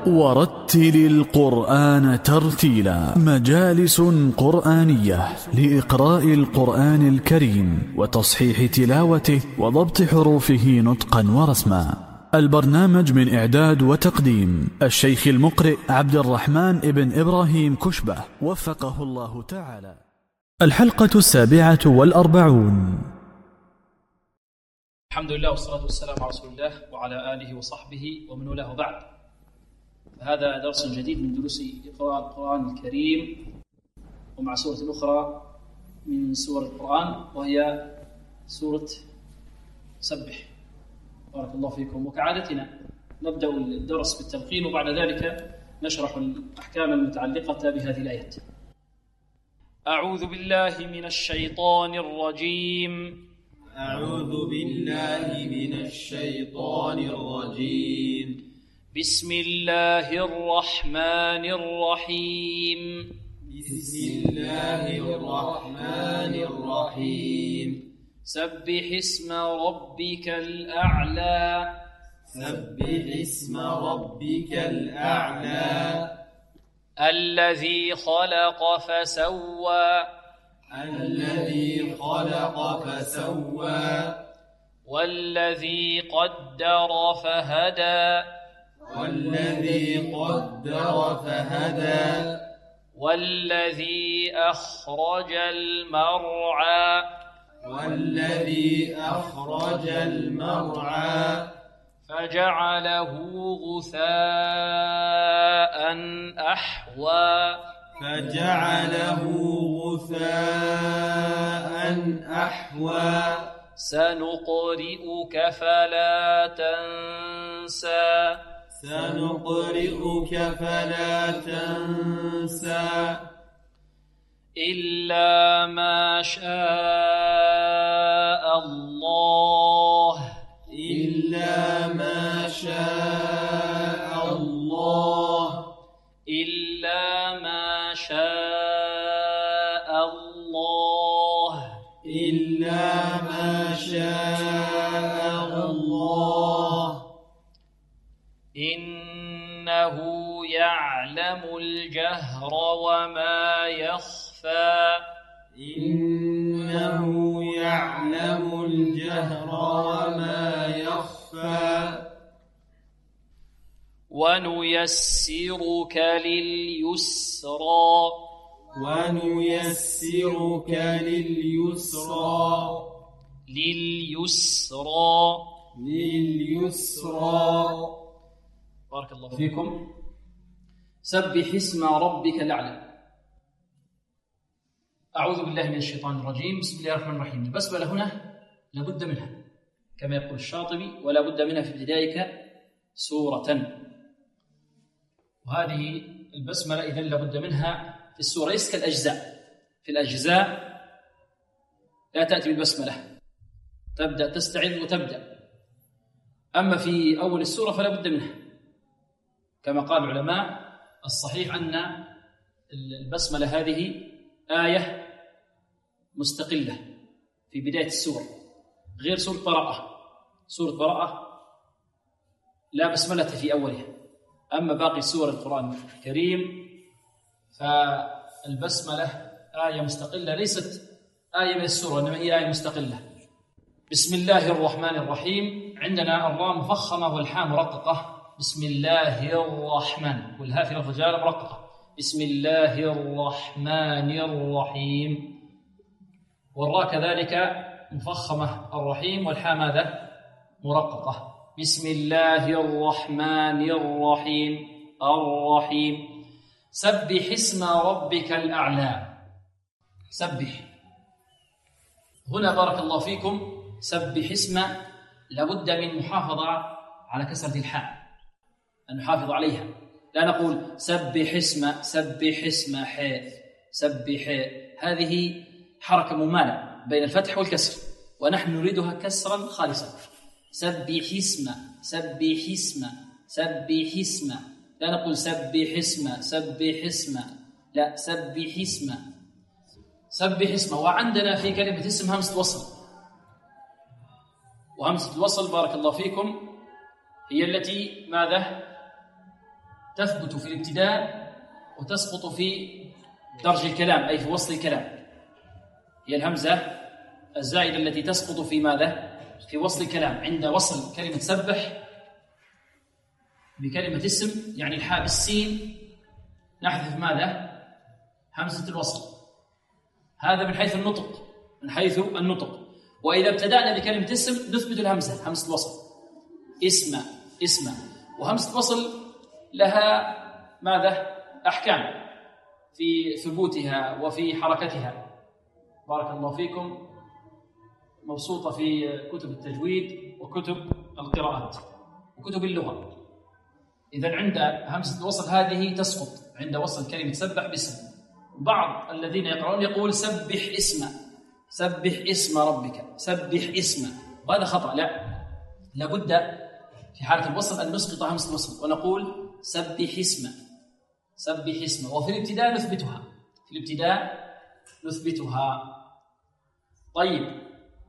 ورتل القرآن ترتيلا. مجالس قرآنية لإقراء القرآن الكريم وتصحيح تلاوته وضبط حروفه نطقا ورسما. البرنامج من إعداد وتقديم الشيخ المقرئ عبد الرحمن ابن إبراهيم كشبة وفقه الله تعالى. الحلقة 47. الحمد لله والصلاة والسلام على رسول الله وعلى آله وصحبه ومن والاه بعد. هذا درس جديد من دروس إقراء القرآن الكريم، ومع سورة أخرى من سور القرآن وهي سورة سبح. بارك الله فيكم. وكعادتنا نبدأ الدرس بالتلقين، وبعد ذلك نشرح الأحكام المتعلقة بهذه الآيات. أعوذ بالله من الشيطان الرجيم. أعوذ بالله من الشيطان الرجيم. بسم الله الرحمن الرحيم. بسم الله الرحمن الرحيم. سبح اسم ربك الأعلى. سبح اسم ربك الأعلى. الذي خلق فسوى. الذي خلق فسوى. والذي قدر فهدى. والذي قدر فهدى. والذي أخرج المرعى. والذي أخرج المرعى. فجعله غثاء أحوى. فجعله غثاء أحوى. سنقرئك فلا تنسى. سنقرئك فلا تنسى. إلا ما شاء الله. إلا ما شاء الله. إلا ما شاء الله. إلا ما شاء الله. إنه يعلم الجهر وما يخفى. إنه يعلم الجهر وما يخفى. ونيسرك لليسرى. ونيسرك لليسرى. لليسرى. لليسرى. بارك الله فيكم. سبح اسم ربك الأعلى. أعوذ بالله من الشيطان الرجيم. بسم الله الرحمن الرحيم. البسملة هنا لابد منها كما يقول الشاطبي، ولا بد منها في ابتدائك سورة. وهذه البسملة إذن لابد منها في السورة، ليست كالأجزاء. في الأجزاء لا تأتي بالبسملة، تبدأ تستعذ وتبدأ. أما في أول السورة فلا بد منها، كما قال العلماء الصحيح أن البسملة هذه آية مستقلة في بداية السورة، غير سورة براءة. سورة براءة لا بسملة في أولها. أما باقي سور القرآن الكريم فالبسملة آية مستقلة، ليست آية من السورة، إنما هي آية مستقلة. بسم الله الرحمن الرحيم. عندنا الراء مفخمة والحاء مرققة. بسم الله الرحمن، والهاء في لفظ الجلالة مرققة. بسم الله الرحمن الرحيم. والراء كذلك مفخمة الرحيم، والحاء ماذا؟ مرققة. بسم الله الرحمن الرحيم. الرحيم. سبح اسم ربك الأعلى. سبح هنا بارك الله فيكم. سبح اسم لابد من محافظة على كسرة الحاء، أن نحافظ عليها. لا نقول سبح اسم، سبح اسم حيث، سبح. هذه حركة ممانة بين الفتح والكسر، ونحن نريدها كسرا خالصا. سبح اسم، سبح اسم، سبح اسم. لا نقول سبح اسم، سبح اسم، لا، سبح اسم، سبح اسم. وعندنا في كلمة اسم همزة وصل، وهمزة الوصل بارك الله فيكم هي التي ماذا تثبت في الابتداء وتسقط في درج الكلام أي في وصل الكلام. هي الهمزة الزائدة التي تسقط في ماذا؟ في وصل الكلام. عند وصل كلمة سبح بكلمة اسم يعني الحاء بالسين نحذف ماذا؟ همزة الوصل. هذا من حيث النطق، من حيث النطق. وإذا ابتدأنا بكلمة اسم نثبت الهمزة، همزة الوصل. اسم وهمزة الوصل لها ماذا؟ أحكام في ثبوتها وفي حركتها. بارك الله فيكم. مبسوطة في كتب التجويد وكتب القراءات وكتب اللغة. إذن عند همزة الوصل هذه تسقط عند وصل كلمة سبح باسم. بعض الذين يقرؤون يقول سبح اسم ربك، سبح اسم، وهذا خطأ. لابد في حالة الوصل أن نسقط همزة الوصل ونقول سبح اسم. وفي الابتداء نثبتها. طيب،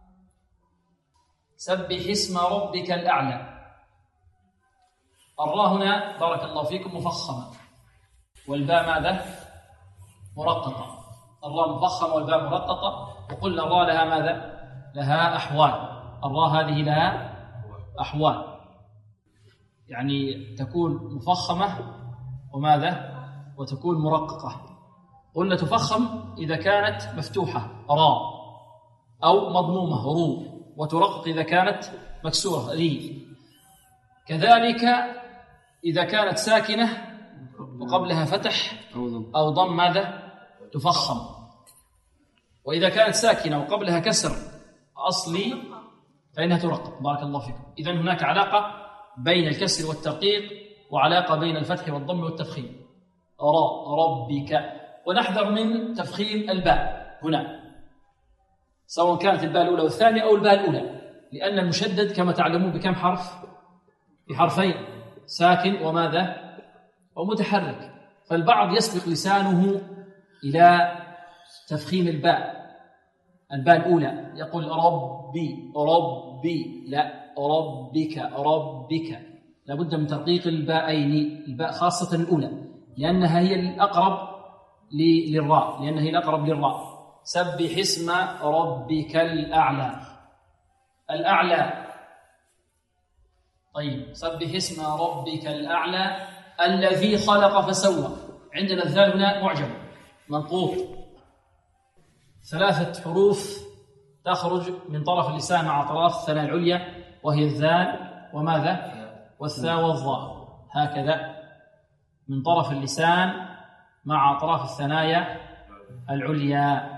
سبح اسم ربك الأعلى. الراء هنا بارك الله فيكم مفخمة والباء ماذا؟ مرققة. الراء مفخمة والباء مرققة. وقلنا الراء لها ماذا؟ لها أحوال. الراء هذه لها أحوال، يعني تكون مفخمة وماذا؟ وتكون مرققة. قلنا تفخم إذا كانت مفتوحة راء أو مضمومة رو، وترقق إذا كانت مكسورة ري. كذلك إذا كانت ساكنة وقبلها فتح أو ضم ماذا؟ تفخم. وإذا كانت ساكنة وقبلها كسر أصلي فإنها ترقق. بارك الله فيكم. إذن هناك علاقة بين الكسر والترقيق وعلاقة بين الفتح والضم والتفخيم. ربك. ونحذر من تفخيم الباء هنا، سواء كانت الباء الأولى والثانية أو الباء الأولى، لأن المشدد كما تعلمون بكم حرف؟ بحرفين، ساكن وماذا؟ ومتحرك. فالبعض يسبق لسانه إلى تفخيم الباء الأولى، يقول ربي، لا، ربك. لابد من ترقيق الباءين، الباء خاصة الأولى، لأنها هي الأقرب للراء. سبح اسم ربك الأعلى. طيب، سبح اسم ربك الأعلى الذي خلق فسوى. عندنا الذال هنا معجم منقوط، 3 حروف تخرج من طرف اللسان مع أطراف الثنايا العليا، وهي الذال وماذا؟ والثاء والظاء، هكذا من طرف اللسان مع أطراف الثنايا العليا.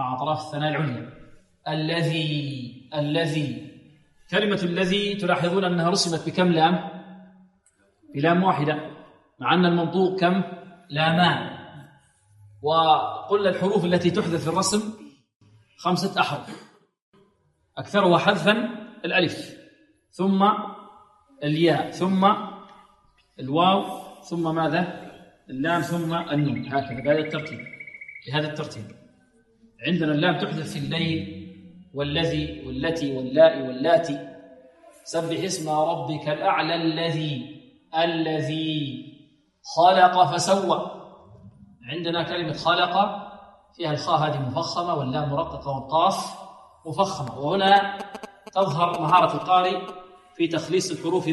الذي. كلمة الذي تلاحظون أنها رسمت بكم لام؟ بلام واحدة، مع أن المنطوق كم؟ لامان. وقلنا الحروف التي تحذف في الرسم 5 أحرف، أكثرها حذفا الألف، ثم الياء، ثم الواو، ثم ماذا؟ اللام، ثم النون، هكذا بهذا الترتيب. عندنا اللام تحذف في الليل والذي والتي واللاء واللاتي. سبح اسم ربك الأعلى الذي خلق فسوى. عندنا كلمة خلق فيها الخاء هذه مفخمة واللام مرققة والقاف مفخمة. وهنا تظهر مهارة القارئ في تخليص الحروف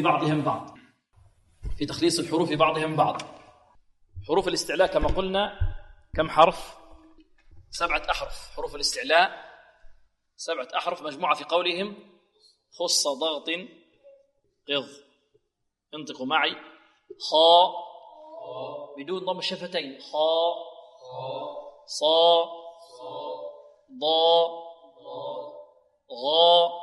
بعضها من بعض. حروف الاستعلاء كما قلنا كم حرف؟ 7 أحرف. حروف الاستعلاء 7 أحرف، مجموعة في قولهم خص ضغط قض. انطقوا معي: خاء بدون ضم الشفتين، خاء، صا، ضا، غا،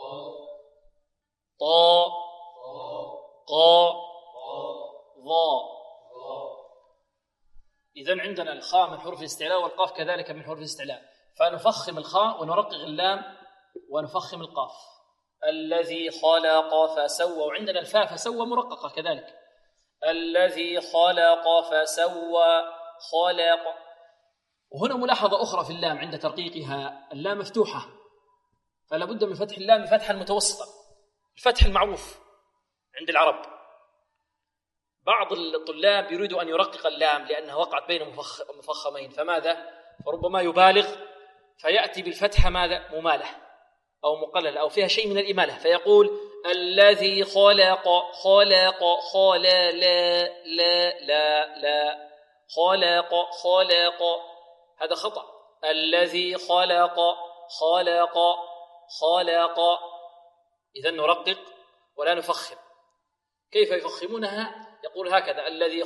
طا، قا، ضا. إذن عندنا الخاء من حروف الاستعلاء والقاف كذلك من حروف الاستعلاء، فنفخم الخاء ونرقق اللام ونفخم القاف. الذي خلق فسوى. وعندنا الفاء فسوى مرققة كذلك، الذي خلق فسوى خلق. وهنا ملاحظة أخرى في اللام عند ترقيقها، اللام مفتوحة، فلا بد من فتح اللام فتحا متوسطا، الفتح المعروف عند العرب. بعض الطلاب يريدوا أن يرقق اللام لأنها وقعت بين مفخمين، فماذا؟ فربما يبالغ فيأتي بالفتحة ماذا؟ ممالة أو مقلل أو فيها شيء من الإمالة، فيقول الذي خلق لا لا لا لا خلق، هذا خطأ. الذي خلق إذن نرقق ولا نفخم. كيف يفخمونها؟ يقول هكذا الذي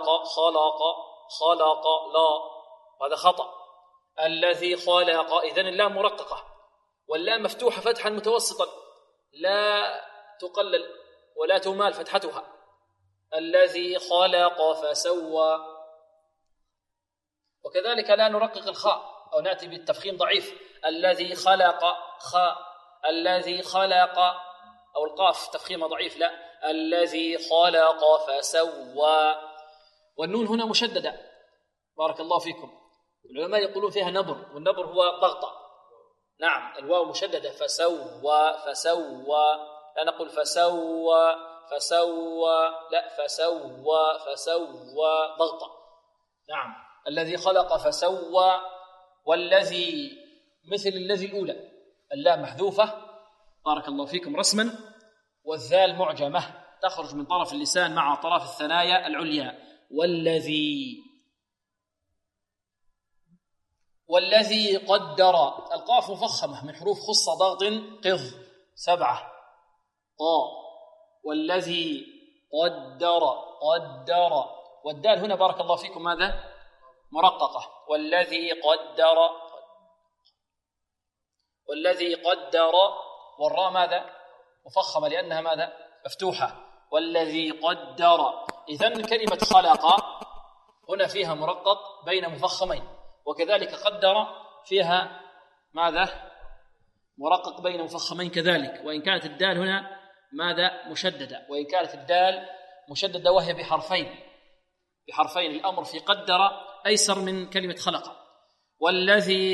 خلق لا، هذا خطأ. الذي خلق، إذن اللام مرققة واللام مفتوحة فتحا متوسطا لا تقلل ولا تمال فتحتها. الذي خلق فسوى. وكذلك لا نرقق الخاء أو نأتي بالتفخيم ضعيف. الذي خلق الذي خلق، أو القاف تفخيم ضعيف، لا، الذي خلق فسوى. والنون هنا مشددة بارك الله فيكم. العلماء يقولون فيها نبر، والنبر هو ضغطة. نعم، الواو مشددة فسوى، لا نقول فسوى لا، فسوى ضغطة. نعم، الذي خلق فسوى. والذي مثل الذي الأولى، اللام محذوفة بارك الله فيكم رسما، والذال معجمة تخرج من طرف اللسان مع طرف الثنايا العليا. والذي قدر، القاف مفخمة من حروف خص ضغط قض 7 طاء. والذي قدر، والدال هنا بارك الله فيكم ماذا؟ مرققة. والذي قدر، والراء ماذا؟ مفخمة لأنها ماذا؟ مفتوحة. والذي قدر. إذن كلمة خلق هنا فيها مرقق بين مفخمين، وكذلك قدر فيها ماذا؟ مرقق بين مفخمين كذلك، وإن كانت الدال هنا ماذا؟ مشددة. وإن كانت الدال مشددة وهي بحرفين، الأمر في قدر أيسر من كلمة خلق. والذي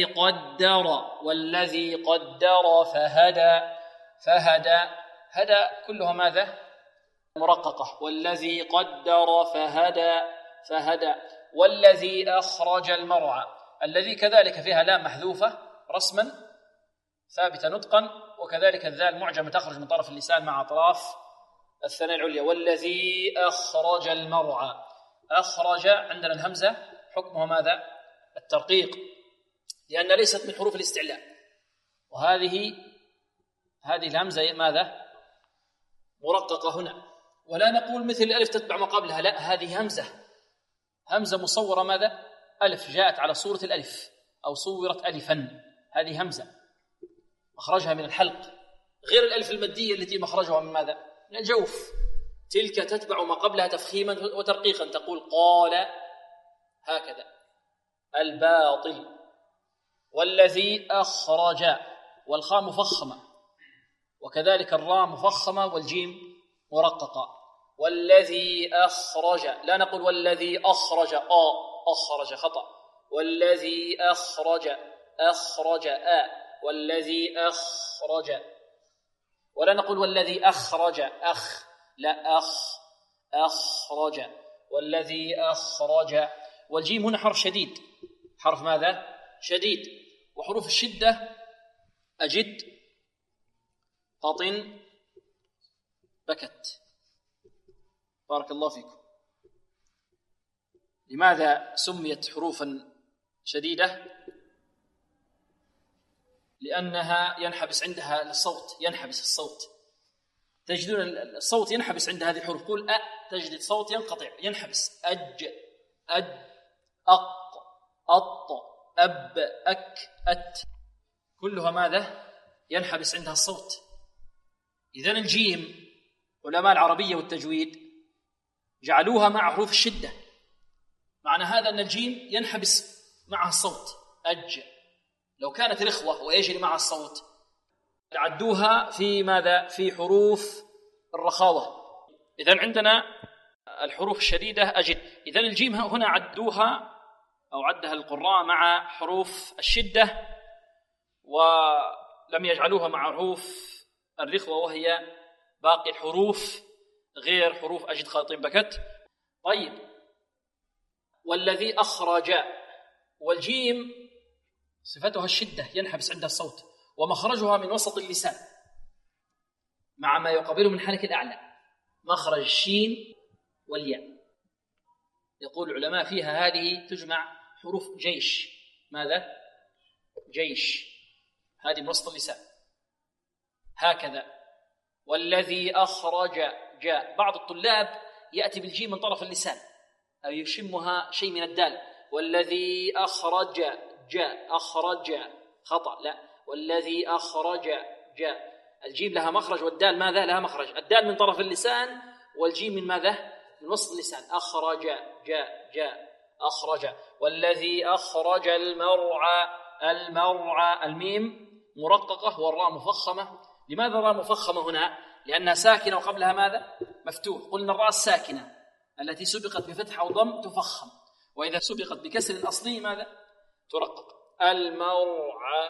قدر فهدى، هدى كلها ماذا؟ مرققة. والذي قدر فهدى. والذي أخرج المرعى، الذي كذلك فيها لام محذوفة رسما ثابتة نطقا، وكذلك الذال معجمة تخرج من طرف اللسان مع أطراف الثنايا العليا. والذي أخرج المرعى، أخرج عندنا الهمزة حكمها ماذا؟ الترقيق، لأن ليست من حروف الاستعلاء، وهذه الهمزة ماذا؟ مرققة هنا. ولا نقول مثل الألف تتبع ما قبلها، لا، هذه همزة مصورة ماذا؟ ألف، جاءت على صورة الألف أو صورت ألفا، هذه همزة مخرجها من الحلق، غير الألف المادية التي مخرجها من ماذا؟ من الجوف. تلك تتبع ما قبلها تفخيما وترقيقا، تقول قال هكذا. الباطل. والذي أخرج، والخاء مفخمة، وكذلك الراء مفخمة والجيم مرققة. والذي أخرج، لا نقول والذي أخرج أخرج، خطأ. والذي أخرج والذي أخرج. ولا نقول والذي أخرج لا، أخرج. والذي أخرج. والجيم هنا حرف شديد، حرف ماذا؟ شديد. وحروف الشدة أجد، قطن، بكت. بارك الله فيكم. لماذا سميت حروفا شديدة؟ لأنها ينحبس عندها الصوت، ينحبس الصوت. تجدون الصوت ينحبس عند هذه الحروف. قول تجد الصوت ينقطع، ينحبس. أج، أق، أط، أب، أك، أت، كلها ماذا؟ ينحبس عندها الصوت. إذن الجيم علماء العربية والتجويد جعلوها مع حروف الشدة، معنى هذا أن الجيم ينحبس معها الصوت. أج، لو كانت رخوة ويجري معها الصوت عدوها في ماذا؟ في حروف الرخاوة. إذن عندنا الحروف الشديدة أجد. إذن الجيم هنا عدوها أو عدها القراء مع حروف الشدة، ولم يجعلوها مع حروف الرخوة وهي باقي الحروف غير حروف أجد، خاطين، بكت. طيب، والذي أخرج، والجيم صفتها الشدة ينحبس عندها الصوت، ومخرجها من وسط اللسان مع ما يقابله من حنك الأعلى، مخرج الشين والياء. يقول العلماء فيها هذه تجمع حروف جيش. ماذا؟ جيش، هذه من وسط اللسان هكذا. والذي أخرج جاء. بعض الطلاب يأتي بالجيم من طرف اللسان أو يشمها شيء من الدال. والذي أخرج جاء، أخرج خطأ، لا، والذي أخرج جاء. الجيم لها مخرج والدال ماذا؟ لها مخرج. الدال من طرف اللسان والجيم من ماذا؟ من وسط اللسان. أخرج جاء جاء أخرج. والذي أخرج المرعى. المرعى، الميم مرققة والراء مفخمة. لماذا الراء مفخمة هنا؟ لأنها ساكنة وقبلها ماذا؟ مفتوح. قلنا الراء الساكنة التي سبقت بفتح أو ضم تفخم، وإذا سبقت بكسر أصلي ماذا؟ ترقق. المرعى.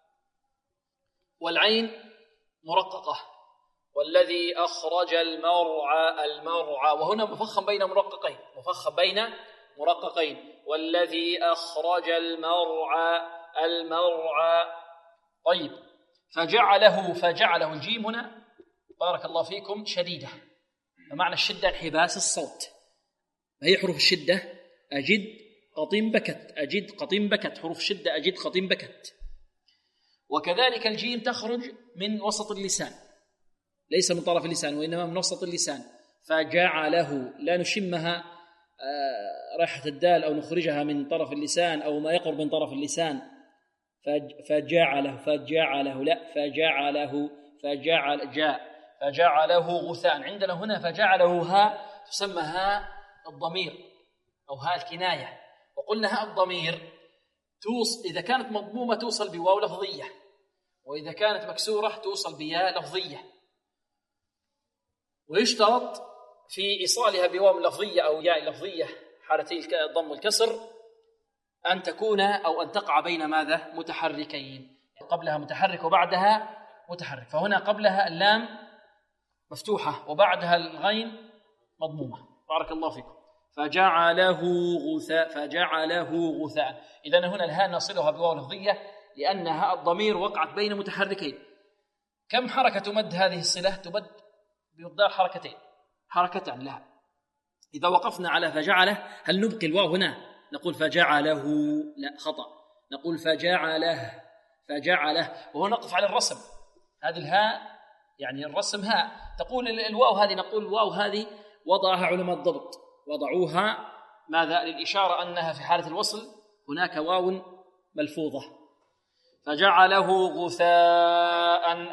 والعين مرققة. والذي أخرج المرعى. المرعى، وهنا مفخم بين مرققين، مفخم بين مرققين. والذي أخرج المرعى. المرعى. طيب، فجعله الجيم هنا بارك الله فيكم شديدة، فمعنى الشدة انحباس الصوت. هي حروف الشدة أجد قطيم بكت، أجد قطيم بكت، حروف الشدة أجد قطيم بكت. وكذلك الجيم تخرج من وسط اللسان، ليس من طرف اللسان وإنما من وسط اللسان. فجعله، لا نشمها رائحة الدال أو نخرجها من طرف اللسان أو ما يقرب من طرف اللسان. فجعله لا، فجعله غثاء. عندنا هنا فجعله ها تسمى ها الضمير أو ها الكناية. وقلنا ها الضمير إذا كانت مضمومة توصل بواو لفظية، وإذا كانت مكسورة توصل بياء لفظية. ويشترط في إيصالها بواو لفظية أو ياء لفظية حالتي الضم والكسر أن تكون أو أن تقع بين ماذا؟ متحركين، قبلها متحرك وبعدها متحرك. فهنا قبلها اللام مفتوحة وبعدها الغين مضمومة. بارك الله فيكم. فجعله غثاء. إذن هنا الهاء نصلها بواو لفظية لأنها الضمير وقعت بين متحركين. كم حركة تمد هذه الصلة؟ تمد بمقدار حركتان لها. إذا وقفنا على فجعله هل نبقي الواو هنا نقول فجعله؟ لا، خطأ، نقول فجعله. وهو نقف على الرسم. هذه الهاء يعني الرسم هاء. تقول الواو هذه، نقول الواو هذه وضعها علماء الضبط، وضعوها ماذا؟ للإشارة أنها في حالة الوصل هناك واو ملفوظة. فجعله غثاء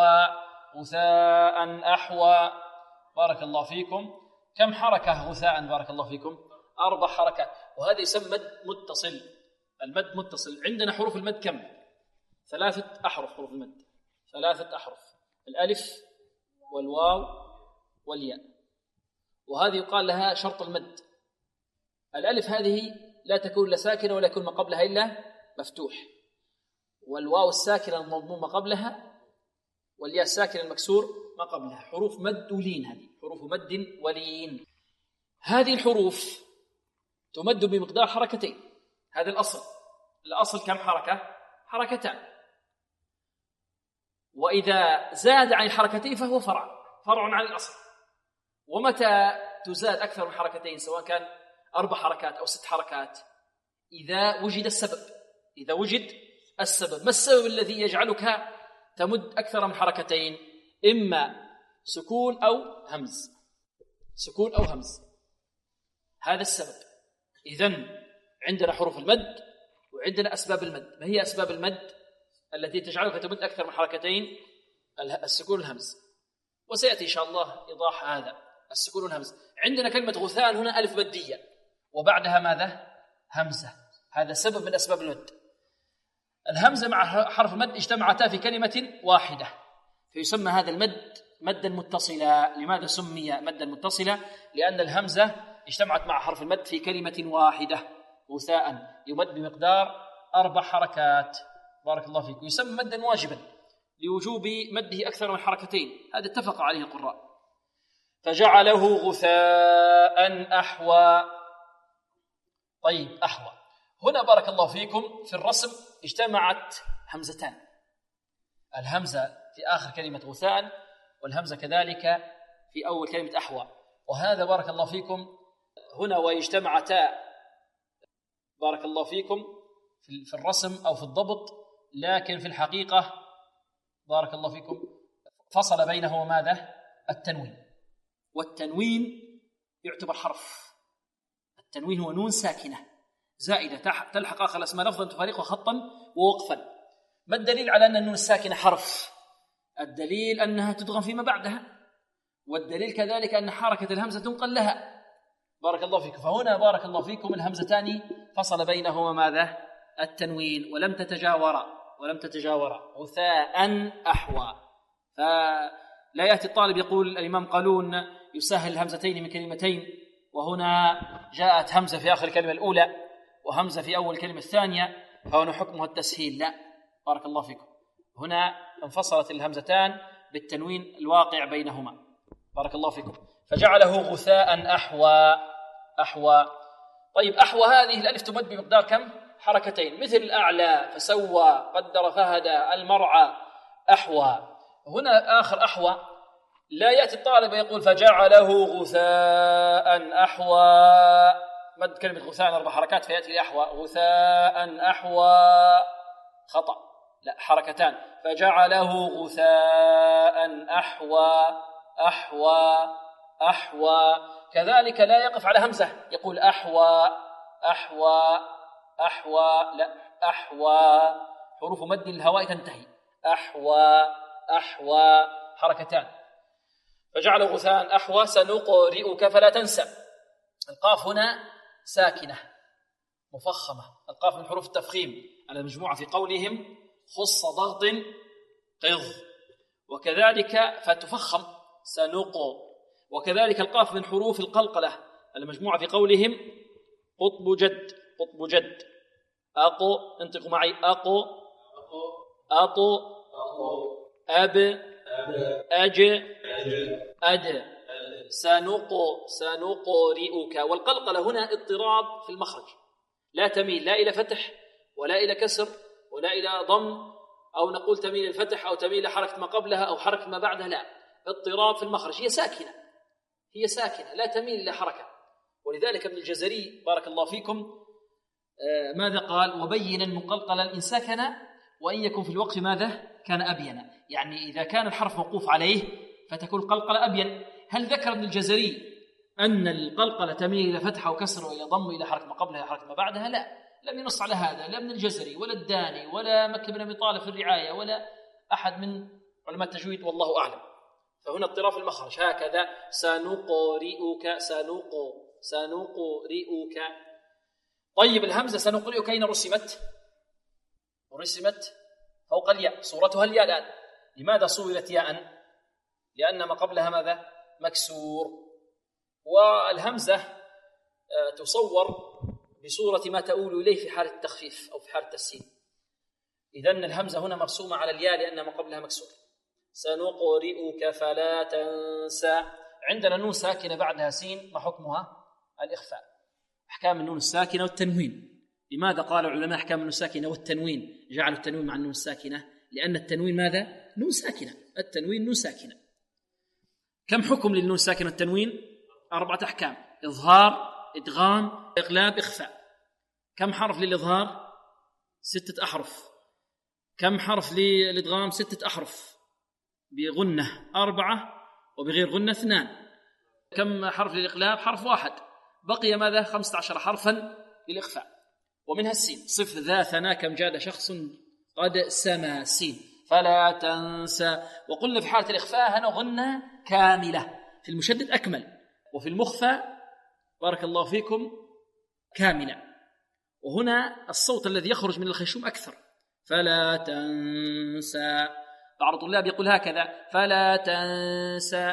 أحوى. بارك الله فيكم. كم حركة غثاء؟ بارك الله فيكم 4 حركات. وهذا يسمى مد متصل. المد متصل. عندنا حروف المد كم؟ 3 أحرف. حروف المد 3 أحرف: الألف والواو والياء. وهذه يقال لها شرط المد. الألف هذه لا تكون لا ساكنة ولا يكون ما قبلها إلا مفتوح، والواو الساكنة المضمومة قبلها، والياء الساكنة المكسور ما قبلها. حروف مد ولين، هذه حروف مد ولين. هذه الحروف تمد بمقدار حركتين. هذا الأصل كم حركة؟ حركتان. وإذا زاد عن الحركتين فهو فرع عن الأصل. ومتى تزاد أكثر من حركتين، سواء كان 4 حركات أو 6 حركات؟ إذا وجد السبب. ما السبب الذي يجعلك تمد أكثر من حركتين؟ إما سكون أو همز. هذا السبب. إذن عندنا حروف المد وعندنا أسباب المد. ما هي أسباب المد التي تجعلك تمد أكثر من حركتين؟ السكون والهمز. وسيأتي إن شاء الله إيضاح هذا السكون والهمز. عندنا كلمة غثاء هنا ألف مدية وبعدها ماذا؟ همزة. هذا سبب من أسباب المد. الهمزة مع حرف المد اجتمعتا في كلمة واحدة، فيسمى هذا المد مدا متصلا. لماذا سمي مدا متصلا؟ لأن الهمزة اجتمعت مع حرف المد في كلمة واحدة. غثاء يمد بمقدار 4 حركات. بارك الله فيكم. يسمى مدا واجبا لوجوب مده أكثر من حركتين. هذا اتفق عليه القراء. فجعله غثاء أحوى. طيب أحوى هنا بارك الله فيكم في الرسم اجتمعت همزتان، الهمزة في آخر كلمة غثاء والهمزة كذلك في أول كلمة أحوى، وهذا بارك الله فيكم هنا واجتمعتا بارك الله فيكم في الرسم أو في الضبط، لكن في الحقيقة بارك الله فيكم فصل بينه ماذا؟ التنوين، والتنوين يعتبر حرف. التنوين هو نون ساكنة زائدة تلحق آخر الأسماء لفظا تفارقه خطا ووقفا. ما الدليل على أن النون الساكنة حرف؟ الدليل أنها تدغم فيما بعدها، والدليل كذلك أن حركة الهمزة تنقل لها بارك الله فيكم. فهنا بارك الله فيكم الهمزتان فصل بينهما ماذا؟ التنوين، ولم تتجاورا غثاء أحوى. فلا يأتي الطالب يقول الإمام قالون يسهل الهمزتين من كلمتين، وهنا جاءت همزة في آخر الكلمة الأولى وهمزة في أول الكلمة الثانية، فهنا حكمها التسهيل. لا بارك الله فيكم، هنا انفصلت الهمزتان بالتنوين الواقع بينهما بارك الله فيكم. فجعله غثاء أحوى. طيب أحوى هذه الألف تمد بمقدار كم؟ حركتين، مثل الأعلى فسوى، قدر فهدى، المرعى، أحوى. هنا آخر أحوى لا يأتي الطالب يقول فجعله غثاء أحوى، مد كلمة غثاء 4 حركات فيأتي لأحوى، غثاء أحوى، خطأ، لا حركتان، فجعله غثاء أحوى. كذلك لا يقف على همزة يقول أحوى، لا أحوى، حروف مد الهواء تنتهي، أحوى حركتان. فجعله غثاء أحوى سنقرئك فلا تنسى. القاف هنا ساكنة مفخمة، القاف من حروف التفخيم على مجموعة في قولهم خص ضغط قض، وكذلك فتفخم سنقو. وكذلك القاف من حروف القلقلة على مجموعة في قولهم قطب جد. أقو، انطقوا معي، أقو، أب، أج، أد. سنقرئك. والقلقلة هنا اضطراب في المخرج، لا تميل لا إلى فتح ولا إلى كسر ولا إلى ضم، أو نقول تميل الفتح أو تميل حركة ما قبلها أو حركة ما بعدها، لا، اضطراب في المخرج، هي ساكنة لا تميل إلى حركة. ولذلك ابن الجزري بارك الله فيكم ماذا قال؟ وبينا مقلقلا إن سكن وإن يكن في الوقف ماذا؟ كان أبينا. يعني إذا كان الحرف موقوف عليه فتكون القلقلة أبين. هل ذكر ابن الجزري أن القلقلة تميل إلى فتح أو كسر وإلى ضم إلى حركة ما قبلها حركة ما بعدها؟ لا، لم ينص على هذا لا ابن الجزري ولا الداني ولا مكي بن أبي طالب في الرعاية ولا أحد من علماء التجويد، والله أعلم. فهنا اضطراب المخرج، هكذا سنقرئك، سنقرئك. طيب الهمزة سنقرئك أين رسمت؟ فوق الياء، صورتها الياء الآن. لماذا صورت ياء؟ لأن ما قبلها ماذا؟ مكسور. والهمزة تصور بصورة ما تؤول إليه في حال التخفيف أو في حال التسهيل. إذن الهمزة هنا مرسومة على الياء لأن ما قبلها مكسور. سنقرئك فلا تنسى. عندنا نون ساكنة بعدها سين، ما حكمها؟ الإخفاء. أحكام النون الساكنة والتنوين. لماذا قال العلماء أحكام النون الساكنة والتنوين؟ جعلوا التنوين مع النون الساكنة لأن التنوين ماذا؟ نون ساكنة، التنوين نون ساكنة. كم حكم للنون الساكنة والتنوين؟ 4 أحكام: إظهار، إدغام، إقلاب، إخفاء. كم حرف للإظهار؟ 6 أحرف. كم حرف للإدغام؟ 6 أحرف بغنة 4، وبغير غنة 2. كم حرف للإقلاب؟ حرف 1. بقي ماذا؟ 15 حرفا للإخفاء، ومنها السين. صف ذا ثنا كم جاد شخص قد سما سين فلا تنسى. وقلنا في حالة الإخفاء هنا غنة كاملة، في المشدد أكمل، وفي المخفى بارك الله فيكم كاملة. وهنا الصوت الذي يخرج من الخيشوم أكثر، فلا تنسى. بعض الطلاب يقول هكذا فلا تنسى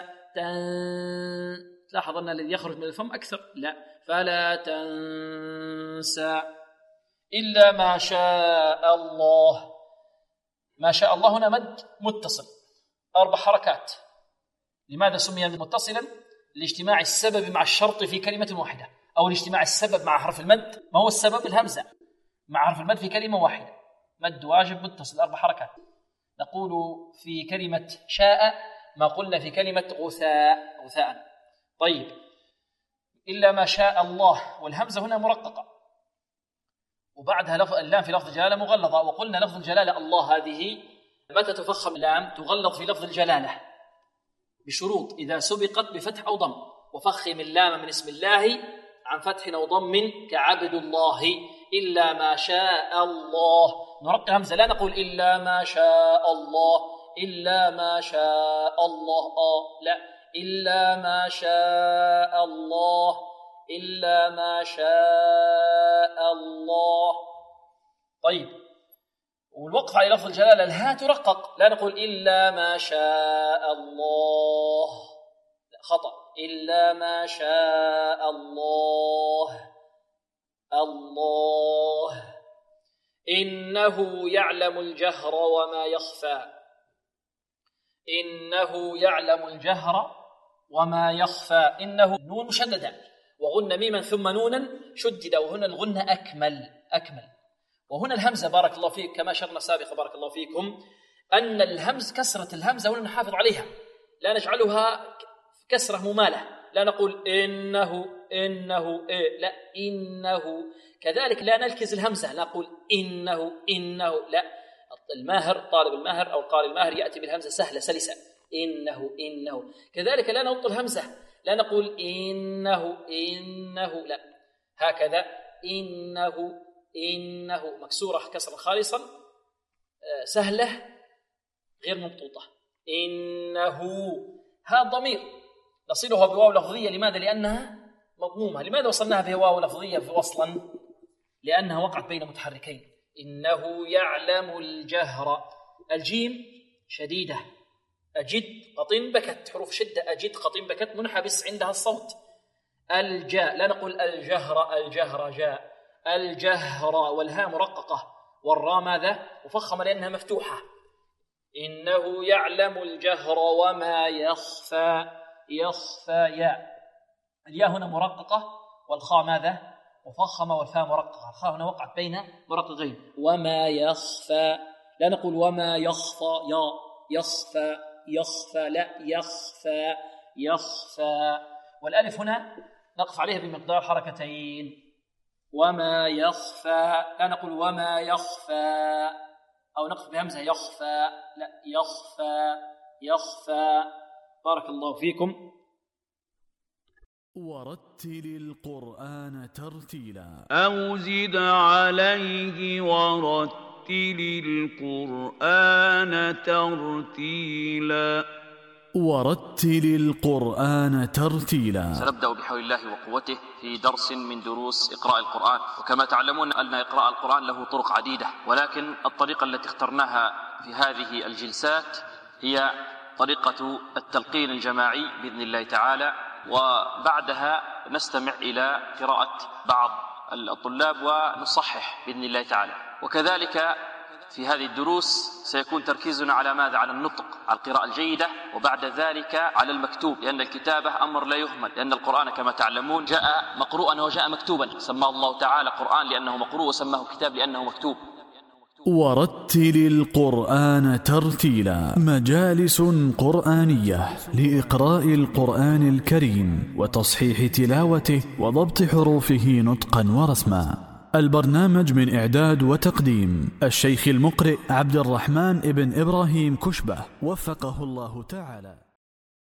تلاحظ أن الذي يخرج من الفم أكثر، لا، فلا تنسى إلا ما شاء الله. ما شاء الله هنا مد متصل 4 حركات. لماذا سمي متصلا؟ لاجتماع السبب مع الشرط في كلمة واحدة، أو لاجتماع السبب مع حرف المد. ما هو السبب؟ الهمزة مع حرف المد في كلمة واحدة، مد واجب متصل 4 حركات. نقول في كلمة شاء ما قلنا في كلمة غثاء. طيب، إلا ما شاء الله، والهمزة هنا مرققة، وبعدها اللام في لفظ الجلالة مغلظة. وقلنا لفظ الجلالة الله هذه متى تفخم اللام؟ تغلظ في لفظ الجلالة بشروط: إذا سبقت بفتح أو ضم. وفخم اللام من اسم الله عن فتح أو ضم كعبد الله إلا ما شاء الله. نرقق همزة، لا نقول إلا ما شاء الله، إلا ما شاء الله، لا، إلا ما شاء الله، إلا ما شاء الله. طيب، والوقف على لفظ الجلالة الهاء ترقق، لا نقول إلا ما شاء الله، لا، خطأ، إلا ما شاء الله. الله إنه يعلم الجهر وما يخفى، إنه يعلم الجهر وما يخفى. إنه نون مشددة وغن ميما ثم نونا شدد، وهنا الغنة أكمل. وهنا الهمزة بارك الله فيك كما شرنا سابقا بارك الله فيكم أن الهمز كسرة الهمزة ولا نحافظ عليها، لا نجعلها كسرة ممالة، لا نقول إنه لا، إنه. كذلك لا نلكز الهمزة، لا نقول إنه لا. الماهر طالب الماهر أو القارئ الماهر يأتي بالهمزة سهلة سلسة، إنه. كذلك لا نبطل الهمزة، لا نقول إنه لا، هكذا إنه مكسورة كسرا خالصا سهلة غير مبطوطة. إنه ها ضمير نصلها بواو لفظية، لماذا؟ لأنها مضمومة. لماذا وصلناها بواو لفظية في وصلا؟ لأنها وقعت بين متحركين. إنه يعلم الجهر، الجيم شديدة، أجد قطن بكت، حروف شدة، أجد قطن بكت منحبس عندها الصوت. الجاء لا نقول الجهر جاء، الجهر، والهاء مرققة والراء ماذا؟ مفخمة لأنها مفتوحة. إنه يعلم الجهر وما يخفى، يا، الياء هنا مرققة والخاء ماذا؟ مفخمة، والفاء مرققة، الخاء هنا وقعت بين مرققين. وما يخفى، لا نقول وما يخفى، يخفى لا، يخفى. والألف هنا نقف عليها بمقدار حركتين. وما يخفى، لا نقول وما يخفى، أو نقف بهمزة يخفى، لا، يخفى. بارك الله فيكم. ورتل القرآن ترتيلا، أو زد عليه ورتل القرآن ترتيلا. ورتل القرآن ترتيلا. سنبدأ بحول الله وقوته في درس من دروس إقراء القرآن. وكما تعلمون أن إقراء القرآن له طرق عديدة، ولكن الطريقة التي اخترناها في هذه الجلسات هي طريقة التلقين الجماعي بإذن الله تعالى، وبعدها نستمع إلى قراءة بعض الطلاب ونصحح بإذن الله تعالى. وكذلك في هذه الدروس سيكون تركيزنا على ماذا؟ على النطق، على القراءة الجيدة، وبعد ذلك على المكتوب، لأن الكتابة أمر لا يهمل، لأن القرآن كما تعلمون جاء مقروءا وجاء مكتوبا، سماه الله تعالى قرآن لأنه مقروء، وسماه كتاب لأنه مكتوب. ورتل القرآن ترتيلا، مجالس قرآنية لإقراء القرآن الكريم وتصحيح تلاوته وضبط حروفه نطقا ورسما. البرنامج من إعداد وتقديم الشيخ المقرئ عبد الرحمن ابن إبراهيم كشبة، وفقه الله تعالى.